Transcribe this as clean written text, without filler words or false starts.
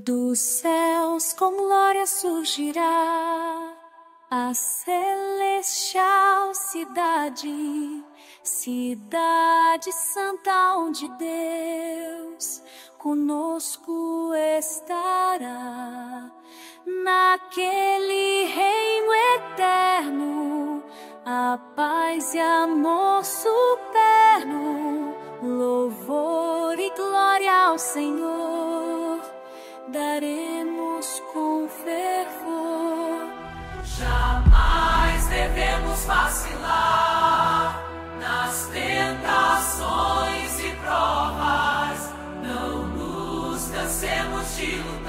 Dos céus com glória surgirá a celestial cidade, cidade santa onde Deus conosco estará. Naquele reino eterno, a paz e amor superno, louvor e glória ao Senhor daremos com fervor. Jamais devemos vacilar nas tentações e provas. Não nos cansemos de lutar.